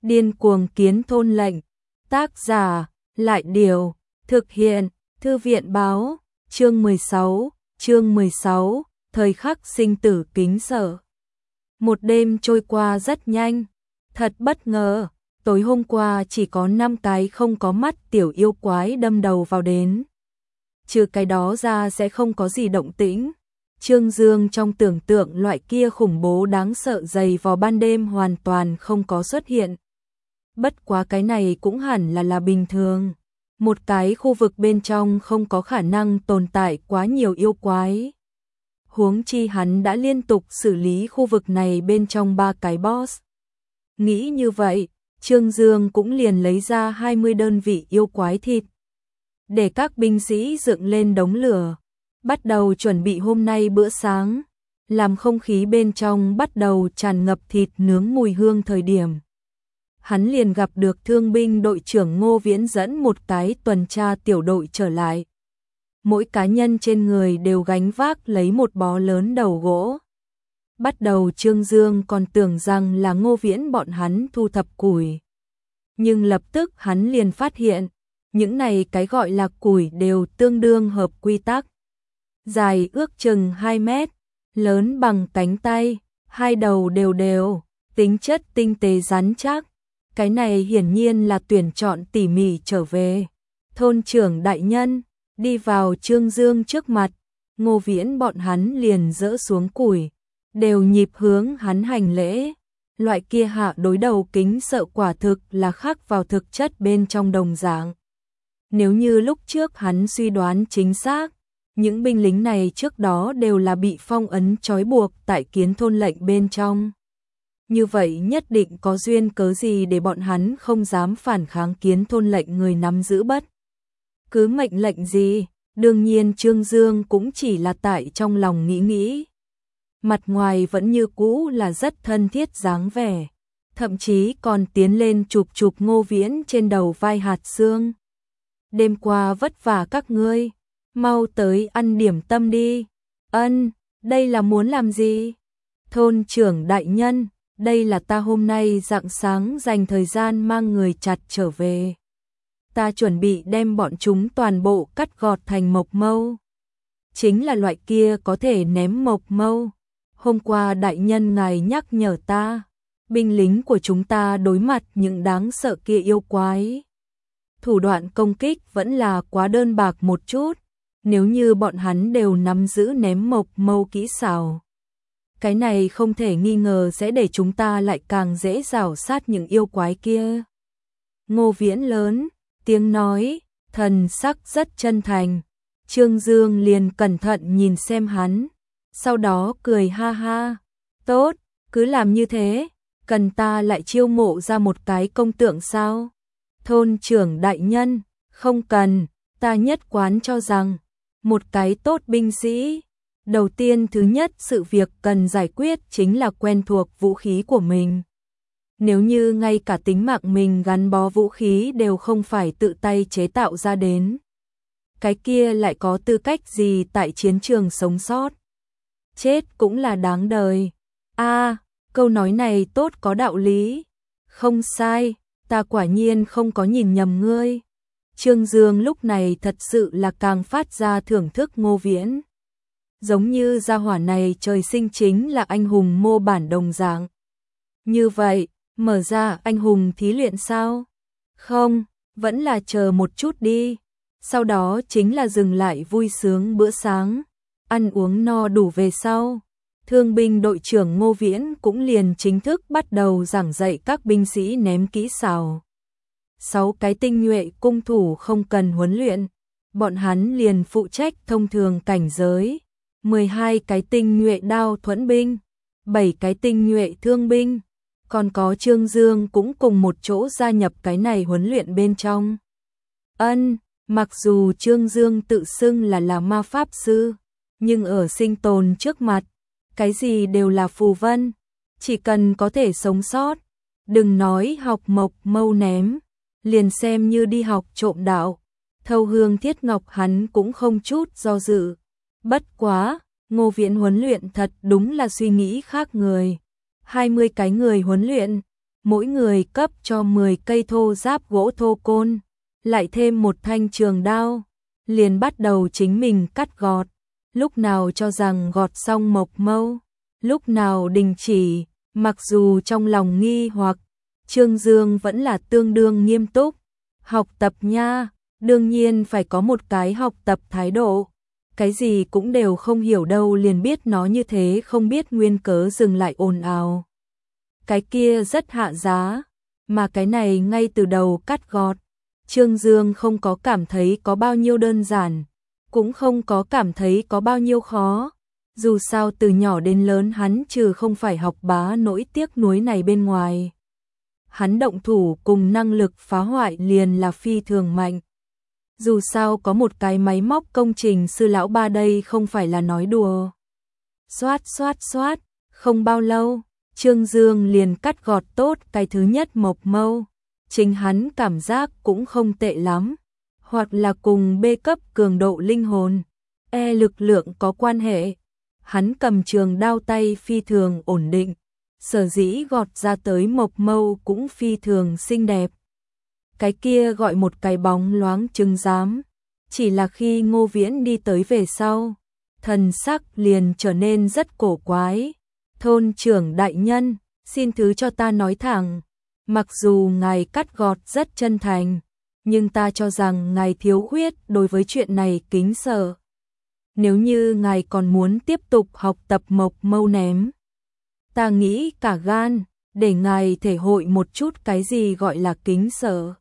Điên cuồng kiến thôn lệnh. Tác giả, Lại Điều, thực hiện, Thư viện báo, chương 16, thời khắc sinh tử kính sợ. Một đêm trôi qua rất nhanh, thật bất ngờ, tối hôm qua chỉ có 5 cái không có mắt tiểu yêu quái đâm đầu vào đến. Trừ cái đó ra sẽ không có gì động tĩnh. Trương Dương trong tưởng tượng loại kia khủng bố đáng sợ dày vào ban đêm hoàn toàn không có xuất hiện. Bất quá cái này cũng hẳn là bình thường. Một cái khu vực bên trong không có khả năng tồn tại quá nhiều yêu quái. Huống chi hắn đã liên tục xử lý khu vực này bên trong 3 cái boss. Nghĩ như vậy, Trương Dương cũng liền lấy ra 20 đơn vị yêu quái thịt. Để các binh sĩ dựng lên đống lửa, bắt đầu chuẩn bị hôm nay bữa sáng, làm không khí bên trong bắt đầu tràn ngập thịt nướng mùi hương thời điểm. Hắn liền gặp được thương binh đội trưởng Ngô Viễn dẫn một cái tuần tra tiểu đội trở lại. Mỗi cá nhân trên người đều gánh vác lấy một bó lớn đầu gỗ. Bắt đầu Trương Dương còn tưởng rằng là Ngô Viễn bọn hắn thu thập củi. Nhưng lập tức hắn liền phát hiện, những này cái gọi là củi đều tương đương hợp quy tắc. Dài ước chừng 2 mét, lớn bằng cánh tay, hai đầu đều đều, tính chất tinh tế rắn chắc. Cái này hiển nhiên là tuyển chọn tỉ mỉ trở về. Thôn trưởng đại nhân, đi vào Trương Dương trước mặt, Ngô Viễn bọn hắn liền dỡ xuống củi, đều nhịp hướng hắn hành lễ. Loại kia hạ đối đầu kính sợ quả thực là khắc vào thực chất bên trong đồng dạng. Nếu như lúc trước hắn suy đoán chính xác, những binh lính này trước đó đều là bị phong ấn trói buộc tại kiến thôn lệnh bên trong. Như vậy nhất định có duyên cớ gì để bọn hắn không dám phản kháng kiến thôn lệnh người nắm giữ bất cứ mệnh lệnh gì. Đương nhiên Trương Dương cũng chỉ là tại trong lòng nghĩ. Mặt ngoài vẫn như cũ là rất thân thiết dáng vẻ, thậm chí còn tiến lên chụp Ngô Viễn trên đầu vai hạt xương. Đêm qua vất vả các ngươi, mau tới ăn điểm tâm đi. Ân, đây là muốn làm gì? Thôn trưởng đại nhân, đây là ta hôm nay rạng sáng dành thời gian mang người chặt trở về. Ta chuẩn bị đem bọn chúng toàn bộ cắt gọt thành mộc mâu. Chính là loại kia có thể ném mộc mâu. Hôm qua đại nhân ngài nhắc nhở ta, binh lính của chúng ta đối mặt những đáng sợ kia yêu quái. Thủ đoạn công kích vẫn là quá đơn bạc một chút, nếu như bọn hắn đều nắm giữ ném mộc mâu kỹ xảo. Cái này không thể nghi ngờ sẽ để chúng ta lại càng dễ rảo sát những yêu quái kia. Ngô Viễn lớn tiếng nói, thần sắc rất chân thành. Trương Dương liền cẩn thận nhìn xem hắn, sau đó cười ha ha. Tốt, cứ làm như thế, cần ta lại chiêu mộ ra một cái công tượng sao? Thôn trưởng đại nhân, không cần, ta nhất quán cho rằng, một cái tốt binh sĩ, đầu tiên thứ nhất sự việc cần giải quyết chính là quen thuộc vũ khí của mình. Nếu như ngay cả tính mạng mình gắn bó vũ khí đều không phải tự tay chế tạo ra đến, cái kia lại có tư cách gì tại chiến trường sống sót? Chết cũng là đáng đời. Câu nói này tốt có đạo lý. Không sai, ta quả nhiên không có nhìn nhầm ngươi. Trương Dương lúc này thật sự là càng phát ra thưởng thức Ngô Viễn. Giống như gia hỏa này trời sinh chính là anh hùng mô bản đồng dạng. Như vậy, mở ra anh hùng thí luyện sao? Không, vẫn là chờ một chút đi. Sau đó chính là dừng lại vui sướng bữa sáng. Ăn uống no đủ về sau, thương binh đội trưởng Ngô Viễn cũng liền chính thức bắt đầu giảng dạy các binh sĩ ném kỹ xảo. 6 cái tinh nhuệ cung thủ không cần huấn luyện, bọn hắn liền phụ trách thông thường cảnh giới. 12 cái tinh nhuệ đao thuẫn binh, 7 cái tinh nhuệ thương binh, còn có Trương Dương cũng cùng một chỗ gia nhập cái này huấn luyện bên trong. Mặc dù Trương Dương tự xưng là ma pháp sư, nhưng ở sinh tồn trước mặt, cái gì đều là phù vân, chỉ cần có thể sống sót, đừng nói học mộc mâu ném, liền xem như đi học trộm đạo, thâu hương thiết ngọc hắn cũng không chút do dự. Bất quá, Ngô Viễn huấn luyện thật đúng là suy nghĩ khác người. 20 cái người huấn luyện, mỗi người cấp cho 10 cây thô giáp gỗ thô côn, lại thêm một thanh trường đao, liền bắt đầu chính mình cắt gọt, lúc nào cho rằng gọt xong mộc mâu, lúc nào đình chỉ, mặc dù trong lòng nghi hoặc, Trương Dương vẫn là tương đương nghiêm túc, học tập nha, đương nhiên phải có một cái học tập thái độ, cái gì cũng đều không hiểu đâu liền biết nó như thế không biết nguyên cớ dừng lại ồn ào. Cái kia rất hạ giá, mà cái này ngay từ đầu cắt gọt, Trương Dương không có cảm thấy có bao nhiêu đơn giản, cũng không có cảm thấy có bao nhiêu khó. Dù sao từ nhỏ đến lớn hắn trừ không phải học bá nỗi tiếc nuối này bên ngoài. Hắn động thủ cùng năng lực phá hoại liền là phi thường mạnh. Dù sao có một cái máy móc công trình sư lão ba đây không phải là nói đùa. Xoát xoát xoát, không bao lâu, Trương Dương liền cắt gọt tốt cái thứ nhất mộc mâu. Chính hắn cảm giác cũng không tệ lắm, hoặc là cùng B cấp cường độ linh hồn, lực lượng có quan hệ. Hắn cầm trường đao tay phi thường ổn định, sở dĩ gọt ra tới mộc mâu cũng phi thường xinh đẹp. Cái kia gọi một cái bóng loáng trừng giám, chỉ là khi Ngô Viễn đi tới về sau, thần sắc liền trở nên rất cổ quái. Thôn trưởng đại nhân, xin thứ cho ta nói thẳng, mặc dù ngài cắt gọt rất chân thành, nhưng ta cho rằng ngài thiếu khuyết đối với chuyện này kính sợ. Nếu như ngài còn muốn tiếp tục học tập mộc mâu ném, ta nghĩ cả gan, để ngài thể hội một chút cái gì gọi là kính sợ.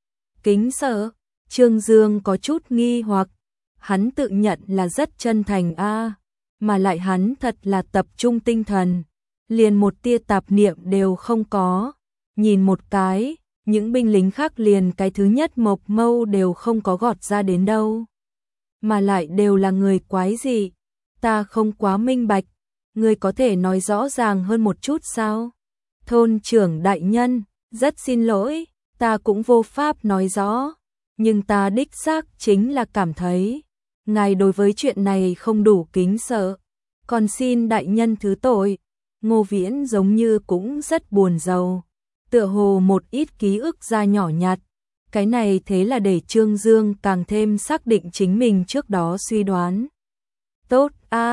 Kính sợ? Trương Dương có chút nghi hoặc, hắn tự nhận là rất chân thành mà lại hắn thật là tập trung tinh thần, liền một tia tạp niệm đều không có. Nhìn một cái, những binh lính khác liền cái thứ nhất mộc mâu đều không có gọt ra đến đâu. Mà lại đều là người quái gì, ta không quá minh bạch, người có thể nói rõ ràng hơn một chút sao? Thôn trưởng đại nhân, rất xin lỗi, ta cũng vô pháp nói rõ, nhưng ta đích xác chính là cảm thấy, ngài đối với chuyện này không đủ kính sợ, còn xin đại nhân thứ tội. Ngô Viễn giống như cũng rất buồn rầu, tựa hồ một ít ký ức ra nhỏ nhặt. Cái này thế là để Trương Dương càng thêm xác định chính mình trước đó suy đoán. Tốt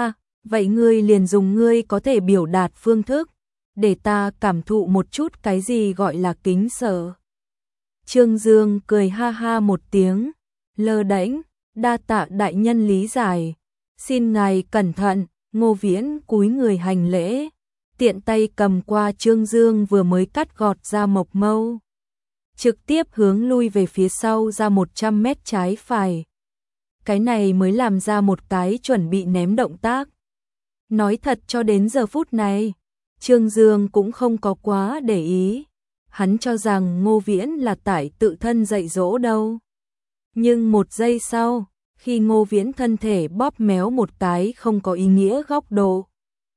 vậy ngươi liền dùng ngươi có thể biểu đạt phương thức, để ta cảm thụ một chút cái gì gọi là kính sợ. Trương Dương cười ha ha một tiếng, lơ đễnh, đa tạ đại nhân lý giải, xin ngài cẩn thận. Ngô Viễn cúi người hành lễ, tiện tay cầm qua Trương Dương vừa mới cắt gọt ra mộc mâu, trực tiếp hướng lui về phía sau ra 100 mét trái phải. Cái này mới làm ra một cái chuẩn bị ném động tác. Nói thật cho đến giờ phút này, Trương Dương cũng không có quá để ý. Hắn cho rằng Ngô Viễn là tại tự thân dạy dỗ đâu. Nhưng một giây sau, khi Ngô Viễn thân thể bóp méo một cái không có ý nghĩa góc độ,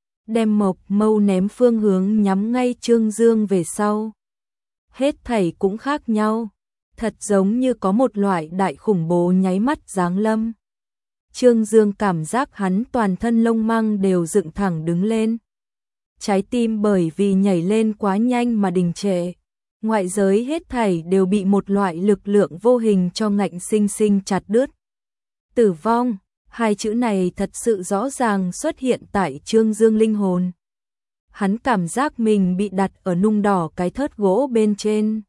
đem mộc mâu ném phương hướng nhắm ngay Trương Dương về sau. Hết thảy cũng khác nhau, thật giống như có một loại đại khủng bố nháy mắt giáng lâm. Trương Dương cảm giác hắn toàn thân lông măng đều dựng thẳng đứng lên. Trái tim bởi vì nhảy lên quá nhanh mà đình trệ. Ngoại giới hết thảy đều bị một loại lực lượng vô hình cho ngạnh sinh sinh chặt đứt. Tử vong, hai chữ này thật sự rõ ràng xuất hiện tại Trương Dương linh hồn. Hắn cảm giác mình bị đặt ở nung đỏ cái thớt gỗ bên trên,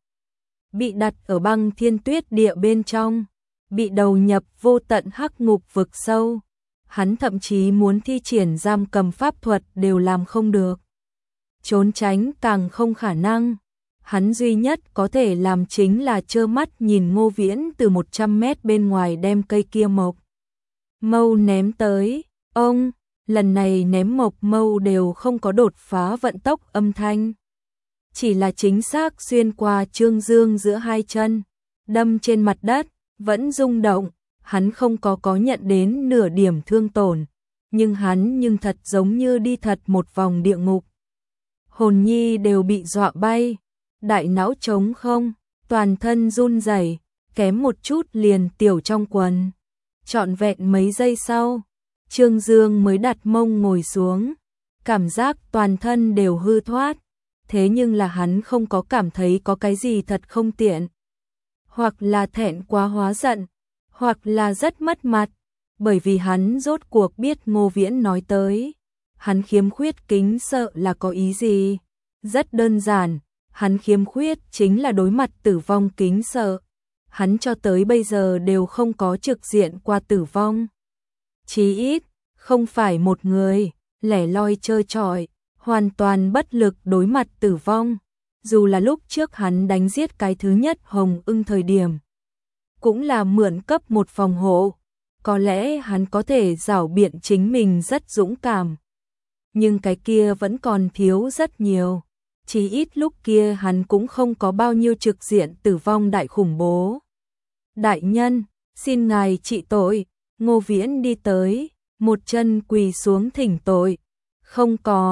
bị đặt ở băng thiên tuyết địa bên trong, bị đầu nhập vô tận hắc ngục vực sâu. Hắn thậm chí muốn thi triển giam cầm pháp thuật đều làm không được. Trốn tránh càng không khả năng. Hắn duy nhất có thể làm chính là trơ mắt nhìn Ngô Viễn từ 100 mét bên ngoài đem cây kia mộc mâu ném tới. Ông, lần này ném mộc mâu đều không có đột phá vận tốc âm thanh. Chỉ là chính xác xuyên qua Trương Dương giữa hai chân, đâm trên mặt đất, vẫn rung động. Hắn không có nhận đến nửa điểm thương tổn, nhưng hắn thật giống như đi thật một vòng địa ngục. Hồn nhi đều bị dọa bay, đại não trống không, toàn thân run rẩy, kém một chút liền tiểu trong quần. Trọn vẹn mấy giây sau, Trương Dương mới đặt mông ngồi xuống, cảm giác toàn thân đều hư thoát, thế nhưng là hắn không có cảm thấy có cái gì thật không tiện. Hoặc là thẹn quá hóa giận, hoặc là rất mất mặt, bởi vì hắn rốt cuộc biết Ngô Viễn nói tới. Hắn khiếm khuyết kính sợ là có ý gì? Rất đơn giản, hắn khiếm khuyết chính là đối mặt tử vong kính sợ. Hắn cho tới bây giờ đều không có trực diện qua tử vong. Chí ít, không phải một người, lẻ loi trơ trọi, hoàn toàn bất lực đối mặt tử vong. Dù là lúc trước hắn đánh giết cái thứ nhất Hồng Ưng thời điểm, cũng là mượn cấp một phòng hộ. Có lẽ hắn có thể giảo biện chính mình rất dũng cảm. Nhưng cái kia vẫn còn thiếu rất nhiều. Chỉ ít lúc kia hắn cũng không có bao nhiêu trực diện tử vong đại khủng bố. Đại nhân, xin ngài trị tội. Ngô Viễn đi tới, một chân quỳ xuống thỉnh tội. Không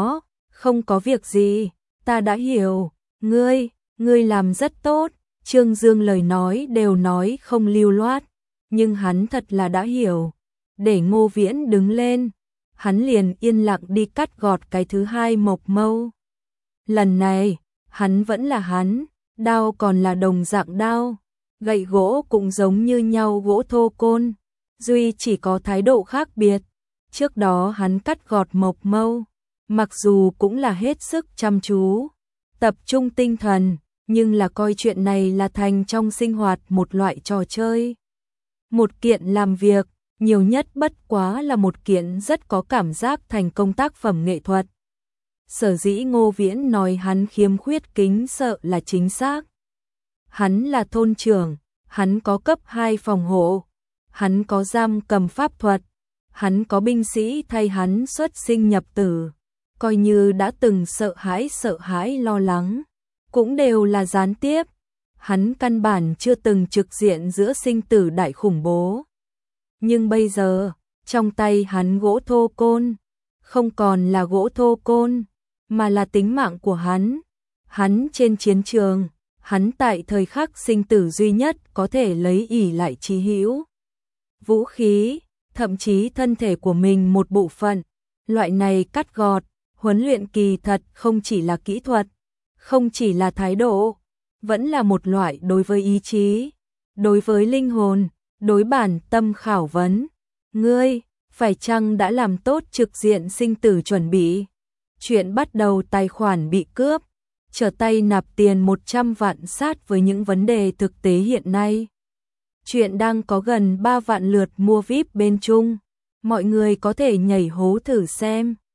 có việc gì, ta đã hiểu. Ngươi làm rất tốt. Trương Dương lời nói đều nói không lưu loát, nhưng hắn thật là đã hiểu. Để Ngô Viễn đứng lên, hắn liền yên lặng đi cắt gọt cái thứ hai mộc mâu. Lần này, hắn vẫn là hắn, đao còn là đồng dạng đao, gậy gỗ cũng giống như nhau gỗ thô côn, duy chỉ có thái độ khác biệt. Trước đó hắn cắt gọt mộc mâu, mặc dù cũng là hết sức chăm chú, tập trung tinh thần, nhưng là coi chuyện này là thành trong sinh hoạt một loại trò chơi. Một kiện làm việc, nhiều nhất bất quá là một kiện rất có cảm giác thành công tác phẩm nghệ thuật. Sở dĩ Ngô Viễn nói hắn khiếm khuyết kính sợ là chính xác. Hắn là thôn trưởng, hắn có cấp 2 phòng hộ, hắn có giam cầm pháp thuật, hắn có binh sĩ thay hắn xuất sinh nhập tử, coi như đã từng sợ hãi lo lắng, cũng đều là gián tiếp. Hắn căn bản chưa từng trực diện giữa sinh tử đại khủng bố. Nhưng bây giờ, trong tay hắn gỗ thô côn, không còn là gỗ thô côn, mà là tính mạng của hắn. Hắn trên chiến trường, hắn tại thời khắc sinh tử duy nhất có thể lấy ỷ lại chí hữu vũ khí, thậm chí thân thể của mình một bộ phận. Loại này cắt gọt, huấn luyện kỳ thật không chỉ là kỹ thuật, không chỉ là thái độ, vẫn là một loại đối với ý chí, đối với linh hồn, đối bản tâm khảo vấn. Ngươi, phải chăng đã làm tốt trực diện sinh tử chuẩn bị? Chuyện bắt đầu tài khoản bị cướp, trở tay nạp tiền 100 vạn sát với những vấn đề thực tế hiện nay. Chuyện đang có gần 3 vạn lượt mua VIP bên Trung, mọi người có thể nhảy hố thử xem.